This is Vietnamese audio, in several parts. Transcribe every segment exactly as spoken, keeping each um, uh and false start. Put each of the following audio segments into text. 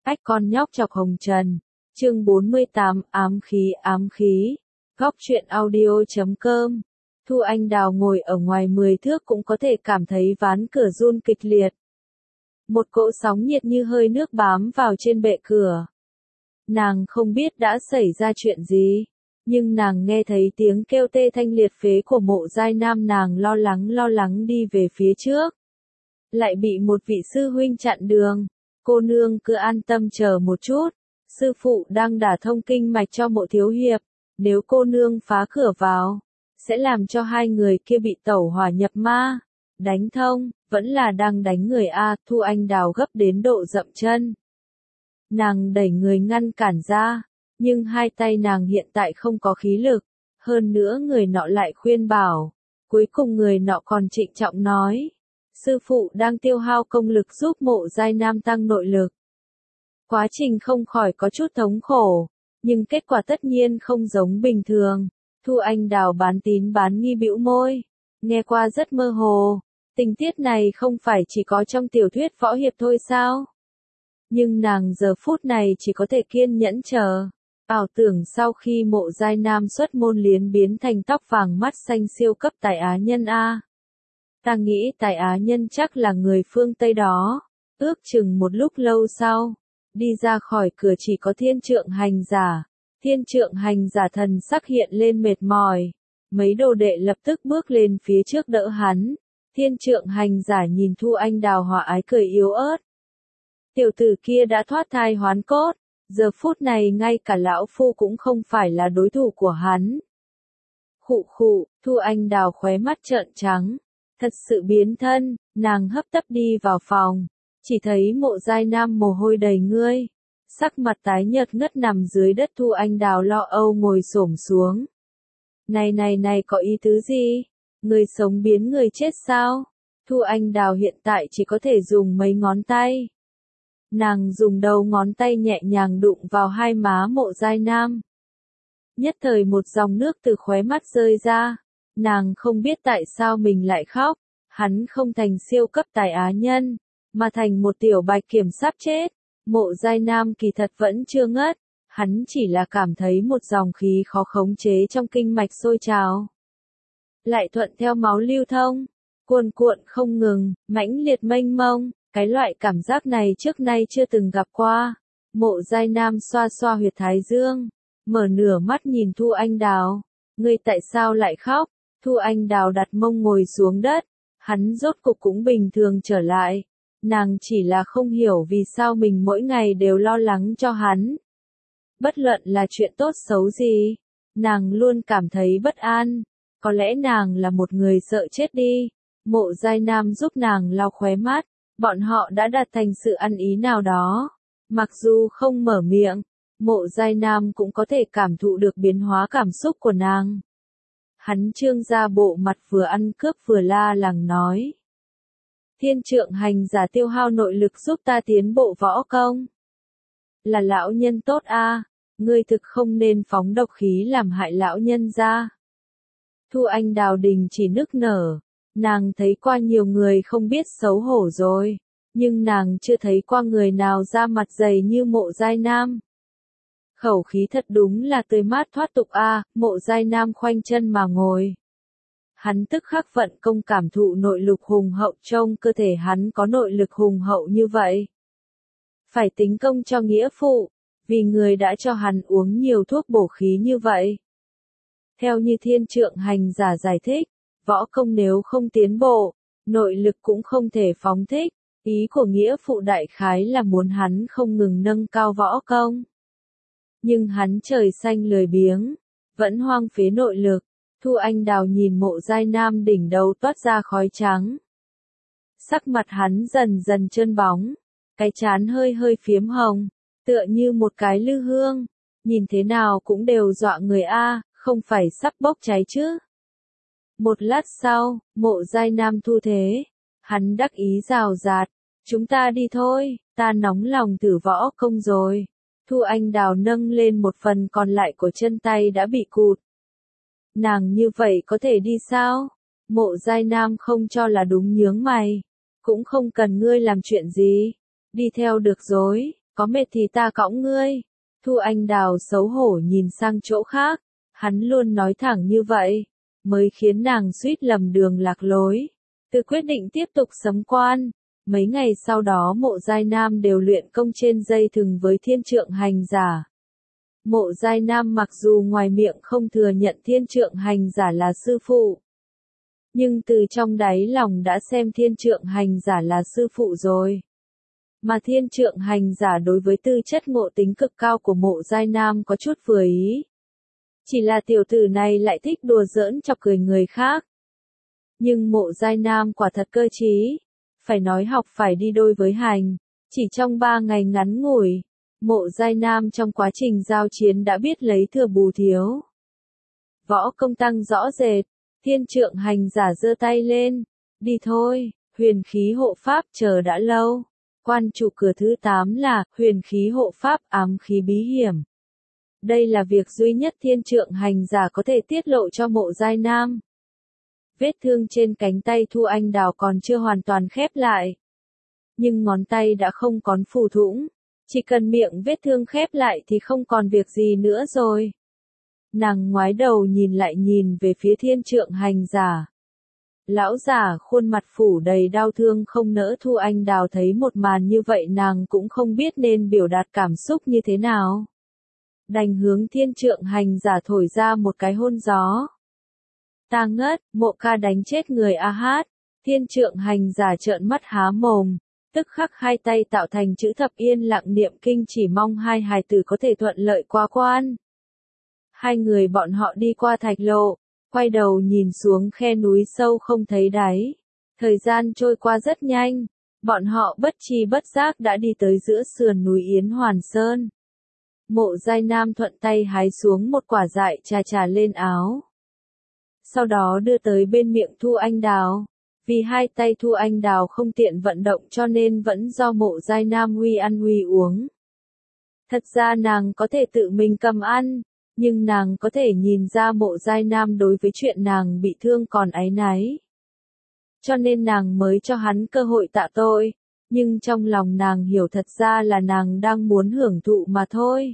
Ách con nhóc chọc hồng trần. Chương bốn mươi tám ám khí ám khí. Góc truyện audio chấm com. Thu Anh Đào ngồi ở ngoài mười thước cũng có thể cảm thấy ván cửa run kịch liệt. Một cỗ sóng nhiệt như hơi nước bám vào trên bệ cửa. Nàng không biết đã xảy ra chuyện gì, nhưng nàng nghe thấy tiếng kêu tê thanh liệt phế của Mộ Giai Nam, nàng lo lắng lo lắng đi về phía trước. Lại bị một vị sư huynh chặn đường. Cô nương cứ an tâm chờ một chút, sư phụ đang đả thông kinh mạch cho Mộ thiếu hiệp, nếu cô nương phá cửa vào, sẽ làm cho hai người kia bị tẩu hỏa nhập ma. Đánh thông, vẫn là đang đánh người a. Thu Anh Đào gấp đến độ dậm chân. Nàng đẩy người ngăn cản ra, nhưng hai tay nàng hiện tại không có khí lực, hơn nữa người nọ lại khuyên bảo. Cuối cùng người nọ còn trịnh trọng nói, sư phụ đang tiêu hao công lực giúp Mộ Giai Nam tăng nội lực. Quá trình không khỏi có chút thống khổ, nhưng kết quả tất nhiên không giống bình thường. Thu Anh Đào bán tín bán nghi bĩu môi, nghe qua rất mơ hồ, tình tiết này không phải chỉ có trong tiểu thuyết võ hiệp thôi sao? Nhưng nàng giờ phút này chỉ có thể kiên nhẫn chờ. Ảo tưởng sau khi Mộ Giai Nam xuất môn liền biến thành tóc vàng mắt xanh siêu cấp tài á nhân a. Ta nghĩ tài á nhân chắc là người phương Tây đó. Ước chừng một lúc lâu sau, đi ra khỏi cửa chỉ có Thiên Trượng Hành Giả. Thiên Trượng Hành Giả thần sắc hiện lên mệt mỏi. Mấy đồ đệ lập tức bước lên phía trước đỡ hắn. Thiên Trượng Hành Giả nhìn Thu Anh Đào hòa ái cười yếu ớt. Tiểu tử kia đã thoát thai hoán cốt, giờ phút này ngay cả lão phu cũng không phải là đối thủ của hắn. Khụ khụ, Thu Anh Đào khóe mắt trợn trắng. Thật sự biến thân, nàng hấp tấp đi vào phòng, chỉ thấy Mộ Giai Nam mồ hôi đầy ngươi, sắc mặt tái nhợt ngất nằm dưới đất. Thu Anh Đào lo âu ngồi xổm xuống. Này này này có ý tứ gì? Người sống biến người chết sao? Thu Anh Đào hiện tại chỉ có thể dùng mấy ngón tay. Nàng dùng đầu ngón tay nhẹ nhàng đụng vào hai má Mộ Giai Nam. Nhất thời một dòng nước từ khóe mắt rơi ra. Nàng không biết tại sao mình lại khóc, hắn không thành siêu cấp tài á nhân, mà thành một tiểu bạch kiểm sắp chết. Mộ Giai Nam kỳ thật vẫn chưa ngất, hắn chỉ là cảm thấy một dòng khí khó khống chế trong kinh mạch sôi trào. Lại thuận theo máu lưu thông, cuồn cuộn không ngừng, mãnh liệt mênh mông, cái loại cảm giác này trước nay chưa từng gặp qua. Mộ Giai Nam xoa xoa huyệt thái dương, mở nửa mắt nhìn Thu Anh Đào, ngươi tại sao lại khóc? Thu Anh Đào đặt mông ngồi xuống đất, hắn rốt cục cũng bình thường trở lại. Nàng chỉ là không hiểu vì sao mình mỗi ngày đều lo lắng cho hắn. Bất luận là chuyện tốt xấu gì, nàng luôn cảm thấy bất an. Có lẽ nàng là một người sợ chết đi. Mộ Giai Nam giúp nàng lau khóe mắt, bọn họ đã đạt thành sự ăn ý nào đó. Mặc dù không mở miệng, Mộ Giai Nam cũng có thể cảm thụ được biến hóa cảm xúc của nàng. Hắn trương ra bộ mặt vừa ăn cướp vừa la làng nói. Thiên Trượng Hành Giả tiêu hao nội lực giúp ta tiến bộ võ công. Là lão nhân tốt a, ngươi thực không nên phóng độc khí làm hại lão nhân ra. Thu Anh Đào đình chỉ nức nở, nàng thấy qua nhiều người không biết xấu hổ rồi, nhưng nàng chưa thấy qua người nào da mặt dày như Mộ Giai Nam. Khẩu khí thật đúng là tươi mát thoát tục a. À, Mộ Giai Nam khoanh chân mà ngồi. Hắn tức khắc vận công cảm thụ nội lực hùng hậu, trong cơ thể hắn có nội lực hùng hậu như vậy. Phải tính công cho nghĩa phụ, vì người đã cho hắn uống nhiều thuốc bổ khí như vậy. Theo như Thiên Trượng Hành Giả giải thích, võ công nếu không tiến bộ, nội lực cũng không thể phóng thích. Ý của nghĩa phụ đại khái là muốn hắn không ngừng nâng cao võ công. Nhưng hắn trời xanh lười biếng, vẫn hoang phế nội lực. Thu Anh Đào nhìn Mộ Giai Nam đỉnh đầu toát ra khói trắng. Sắc mặt hắn dần dần trơn bóng, cái trán hơi hơi phiếm hồng, tựa như một cái lư hương, nhìn thế nào cũng đều dọa người a, không phải sắp bốc cháy chứ. Một lát sau, Mộ Giai Nam thu thế, hắn đắc ý rào rạt, chúng ta đi thôi, ta nóng lòng thử võ công rồi. Thu Anh Đào nâng lên một phần còn lại của chân tay đã bị cụt. Nàng như vậy có thể đi sao? Mộ Giai Nam không cho là đúng nhướng mày. Cũng không cần ngươi làm chuyện gì. Đi theo được rồi, có mệt thì ta cõng ngươi. Thu Anh Đào xấu hổ nhìn sang chỗ khác, hắn luôn nói thẳng như vậy, mới khiến nàng suýt lầm đường lạc lối. Từ quyết định tiếp tục sấm quan, mấy ngày sau đó Mộ Giai Nam đều luyện công trên dây thừng với Thiên Trượng Hành Giả. Mộ Giai Nam mặc dù ngoài miệng không thừa nhận Thiên Trượng Hành Giả là sư phụ, nhưng từ trong đáy lòng đã xem Thiên Trượng Hành Giả là sư phụ rồi. Mà Thiên Trượng Hành Giả đối với tư chất ngộ tính cực cao của Mộ Giai Nam có chút vừa ý. Chỉ là tiểu tử này lại thích đùa giỡn chọc cười người khác. Nhưng Mộ Giai Nam quả thật cơ trí, phải nói học phải đi đôi với hành. Chỉ trong ba ngày ngắn ngủi, Mộ Giai Nam trong quá trình giao chiến đã biết lấy thừa bù thiếu. Võ công tăng rõ rệt, Thiên Trượng Hành Giả giơ tay lên, đi thôi, huyền khí hộ pháp chờ đã lâu. Quan trụ cửa thứ tám là huyền khí hộ pháp ám khí bí hiểm. Đây là việc duy nhất Thiên Trượng Hành Giả có thể tiết lộ cho Mộ Giai Nam. Vết thương trên cánh tay Thu Anh Đào còn chưa hoàn toàn khép lại. Nhưng ngón tay đã không còn phù thủng. Chỉ cần miệng vết thương khép lại thì không còn việc gì nữa rồi. Nàng ngoái đầu nhìn lại nhìn về phía Thiên Trượng Hành Giả. Lão giả khuôn mặt phủ đầy đau thương không nỡ. Thu Anh Đào thấy một màn như vậy nàng cũng không biết nên biểu đạt cảm xúc như thế nào. Đành hướng Thiên Trượng Hành Giả thổi ra một cái hôn gió. Ta ngất, Mộ ca đánh chết người a hát. Thiên Trượng Hành Giả trợn mắt há mồm, tức khắc hai tay tạo thành chữ thập yên lặng niệm kinh chỉ mong hai hài tử có thể thuận lợi qua quan. Hai người bọn họ đi qua thạch lộ, quay đầu nhìn xuống khe núi sâu không thấy đáy. Thời gian trôi qua rất nhanh, bọn họ bất tri bất giác đã đi tới giữa sườn núi Yến Hoàn Sơn. Mộ Giai Nam thuận tay hái xuống một quả dại trà trà lên áo. Sau đó đưa tới bên miệng Thu Anh Đào. Vì hai tay Thu Anh Đào không tiện vận động cho nên vẫn do Mộ Giai Nam huy ăn huy uống. Thật ra nàng có thể tự mình cầm ăn, nhưng nàng có thể nhìn ra Mộ Giai Nam đối với chuyện nàng bị thương còn áy náy. Cho nên nàng mới cho hắn cơ hội tạ tội, nhưng trong lòng nàng hiểu thật ra là nàng đang muốn hưởng thụ mà thôi.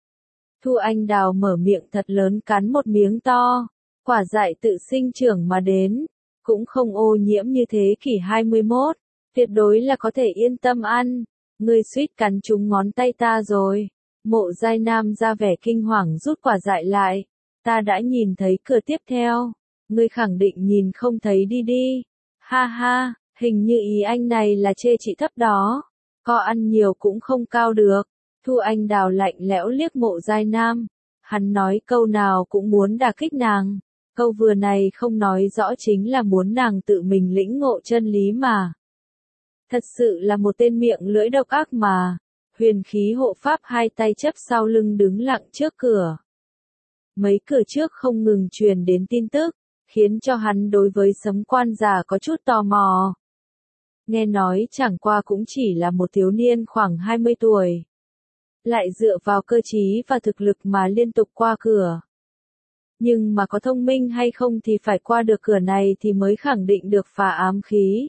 Thu Anh Đào mở miệng thật lớn cắn một miếng to, quả dại tự sinh trưởng mà đến, cũng không ô nhiễm như thế kỷ hai mươi mốt, tuyệt đối là có thể yên tâm ăn. Ngươi suýt cắn trúng ngón tay ta rồi. Mộ Giai Nam ra vẻ kinh hoàng rút quả dại lại. Ta đã nhìn thấy cửa tiếp theo. Ngươi khẳng định nhìn không thấy đi đi. Ha ha, hình như ý anh này là chê chị thấp đó. Co ăn nhiều cũng không cao được. Thu Anh Đào lạnh lẽo liếc Mộ Giai Nam. Hắn nói câu nào cũng muốn đả kích nàng. Câu vừa này không nói rõ chính là muốn nàng tự mình lĩnh ngộ chân lý mà. Thật sự là một tên miệng lưỡi độc ác mà. Huyền khí hộ pháp hai tay chấp sau lưng đứng lặng trước cửa. Mấy cửa trước không ngừng truyền đến tin tức, khiến cho hắn đối với Sấm Quan già có chút tò mò. Nghe nói chẳng qua cũng chỉ là một thiếu niên khoảng hai mươi tuổi. Lại dựa vào cơ trí và thực lực mà liên tục qua cửa. Nhưng mà có thông minh hay không thì phải qua được cửa này thì mới khẳng định được phá ám khí.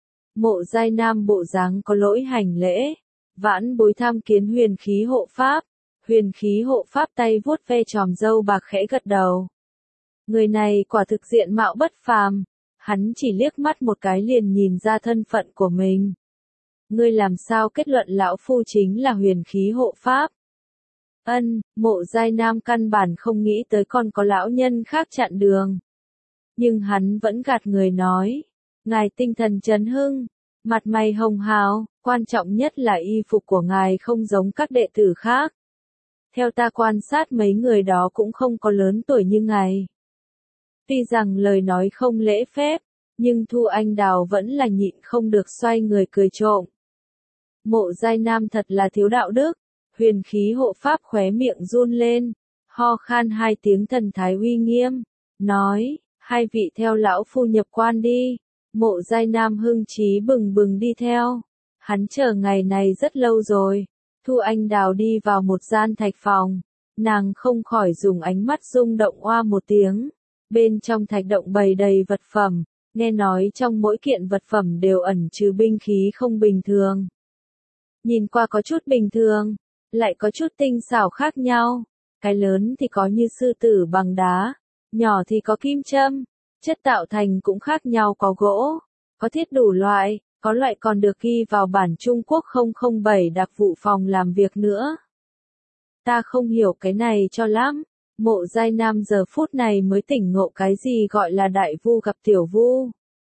Mộ Giai Nam bộ dáng có lỗi hành lễ. Vãn bối tham kiến huyền khí hộ pháp. Huyền khí hộ pháp tay vuốt ve tròm râu bạc khẽ gật đầu. Người này quả thực diện mạo bất phàm. Hắn chỉ liếc mắt một cái liền nhìn ra thân phận của mình. Ngươi làm sao kết luận lão phu chính là huyền khí hộ pháp? Ân, Mộ Giai Nam căn bản không nghĩ tới còn có lão nhân khác chặn đường. Nhưng hắn vẫn gạt người nói. Ngài tinh thần chấn hưng, mặt mày hồng hào, quan trọng nhất là y phục của ngài không giống các đệ tử khác. Theo ta quan sát mấy người đó cũng không có lớn tuổi như ngài. Tuy rằng lời nói không lễ phép, nhưng Thu Anh Đào vẫn là nhịn không được xoay người cười trộm. Mộ Giai Nam thật là thiếu đạo đức. Huyền khí hộ pháp khóe miệng run lên, ho khan hai tiếng thần thái uy nghiêm, nói, hai vị theo lão phu nhập quan đi. Mộ Giai Nam hưng trí bừng bừng đi theo. Hắn chờ ngày này rất lâu rồi. Thu Anh Đào đi vào một gian thạch phòng. Nàng không khỏi dùng ánh mắt rung động oa một tiếng. Bên trong thạch động bày đầy vật phẩm. Nghe nói trong mỗi kiện vật phẩm đều ẩn chứa binh khí không bình thường. nhìn qua có chút bình thường, lại có chút tinh xảo khác nhau. Cái lớn thì có như sư tử bằng đá, nhỏ thì có kim châm, chất tạo thành cũng khác nhau, có gỗ, có thiết đủ loại, có loại còn được ghi vào bản Trung Quốc không không bảy đặc vụ phòng làm việc nữa. Ta không hiểu cái này cho lắm. Mộ Giai Nam giờ phút này mới tỉnh ngộ cái gì gọi là đại vu gặp tiểu vu.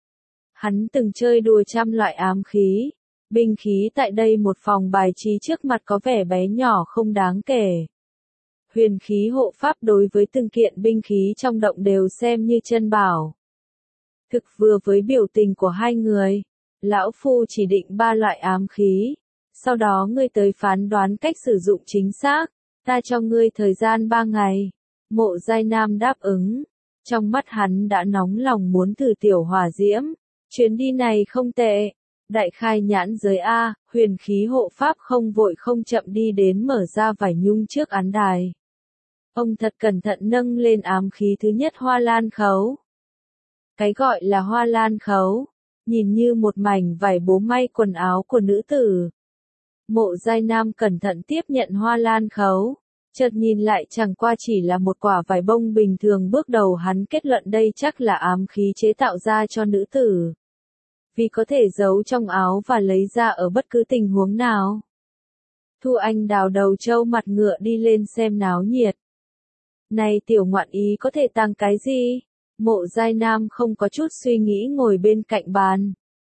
Hắn từng chơi đùa trăm loại ám khí, binh khí tại đây một phòng bài trí trước mặt có vẻ bé nhỏ không đáng kể. Huyền khí hộ pháp đối với từng kiện binh khí trong động đều xem như chân bảo. Thực vừa với biểu tình của hai người, lão phu chỉ định ba loại ám khí, sau đó ngươi tới phán đoán cách sử dụng chính xác, ta cho ngươi thời gian ba ngày. Mộ Giai Nam đáp ứng, trong mắt hắn đã nóng lòng muốn thử tiểu hỏa diễm, chuyến đi này không tệ. Đại khai nhãn giới A, huyền khí hộ pháp không vội không chậm đi đến mở ra vải nhung trước án đài. Ông thật cẩn thận nâng lên ám khí thứ nhất hoa lan khấu. Cái gọi là hoa lan khấu, nhìn như một mảnh vải bố may quần áo của nữ tử. Mộ Giai Nam cẩn thận tiếp nhận hoa lan khấu, chợt nhìn lại chẳng qua chỉ là một quả vải bông bình thường, bước đầu hắn kết luận đây chắc là ám khí chế tạo ra cho nữ tử. Vì có thể giấu trong áo và lấy ra ở bất cứ tình huống nào. Thu Anh Đào đầu trâu mặt ngựa đi lên xem náo nhiệt. Này tiểu ngoạn ý có thể tăng cái gì? Mộ Giai Nam không có chút suy nghĩ ngồi bên cạnh bàn.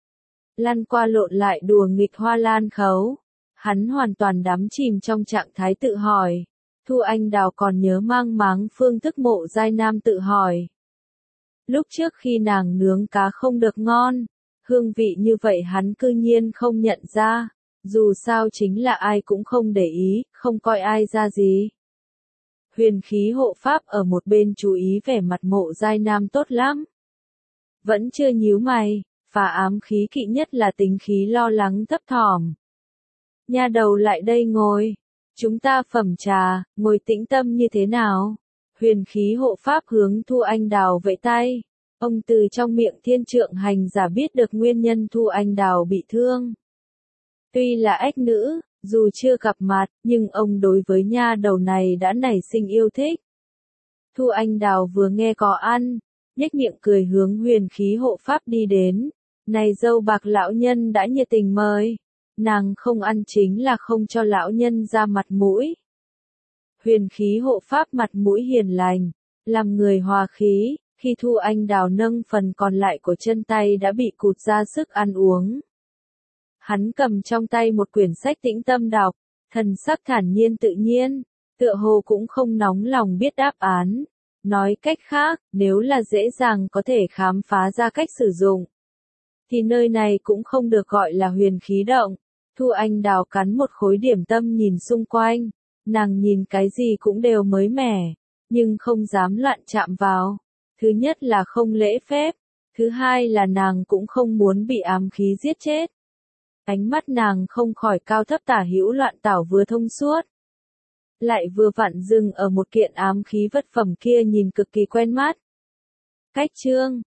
Lăn qua lộn lại đùa nghịch hoa lan khấu. Hắn hoàn toàn đắm chìm trong trạng thái tự hỏi. Thu Anh Đào còn nhớ mang máng phương thức Mộ Giai Nam tự hỏi. Lúc trước khi nàng nướng cá không được ngon, hương vị như vậy hắn cư nhiên không nhận ra, dù sao chính là ai cũng không để ý, không coi ai ra gì. Huyền khí hộ pháp ở một bên chú ý vẻ mặt Mộ Giai Nam tốt lắm. Vẫn chưa nhíu mày, và ám khí kỵ nhất là tính khí lo lắng thấp thỏm. Nha đầu lại đây ngồi, chúng ta phẩm trà, ngồi tĩnh tâm như thế nào? Huyền khí hộ pháp hướng Thu Anh Đào vẫy tay. Ông từ trong miệng thiên trượng hành giả biết được nguyên nhân Thu Anh Đào bị thương. Tuy là ếch nữ, dù chưa gặp mặt, nhưng ông đối với nha đầu này đã nảy sinh yêu thích. Thu Anh Đào vừa nghe có ăn, nhếch miệng cười hướng huyền khí hộ pháp đi đến. Này dâu bạc lão nhân đã nhiệt tình mời. Nàng không ăn chính là không cho lão nhân ra mặt mũi. Huyền khí hộ pháp mặt mũi hiền lành, làm người hòa khí. Khi Thu Anh Đào nâng phần còn lại của chân tay đã bị cụt ra sức ăn uống. Hắn cầm trong tay một quyển sách tĩnh tâm đọc, thần sắc thản nhiên tự nhiên, tựa hồ cũng không nóng lòng biết đáp án. Nói cách khác, nếu là dễ dàng có thể khám phá ra cách sử dụng, thì nơi này cũng không được gọi là huyền khí động. Thu Anh Đào cắn một khối điểm tâm nhìn xung quanh, nàng nhìn cái gì cũng đều mới mẻ, nhưng không dám loạn chạm vào. Thứ nhất là không lễ phép, thứ hai là nàng cũng không muốn bị ám khí giết chết. Ánh mắt nàng không khỏi cao thấp tả hữu loạn tảo vừa thông suốt. Lại vừa vặn dừng ở một kiện ám khí vật phẩm kia nhìn cực kỳ quen mắt. Cách chương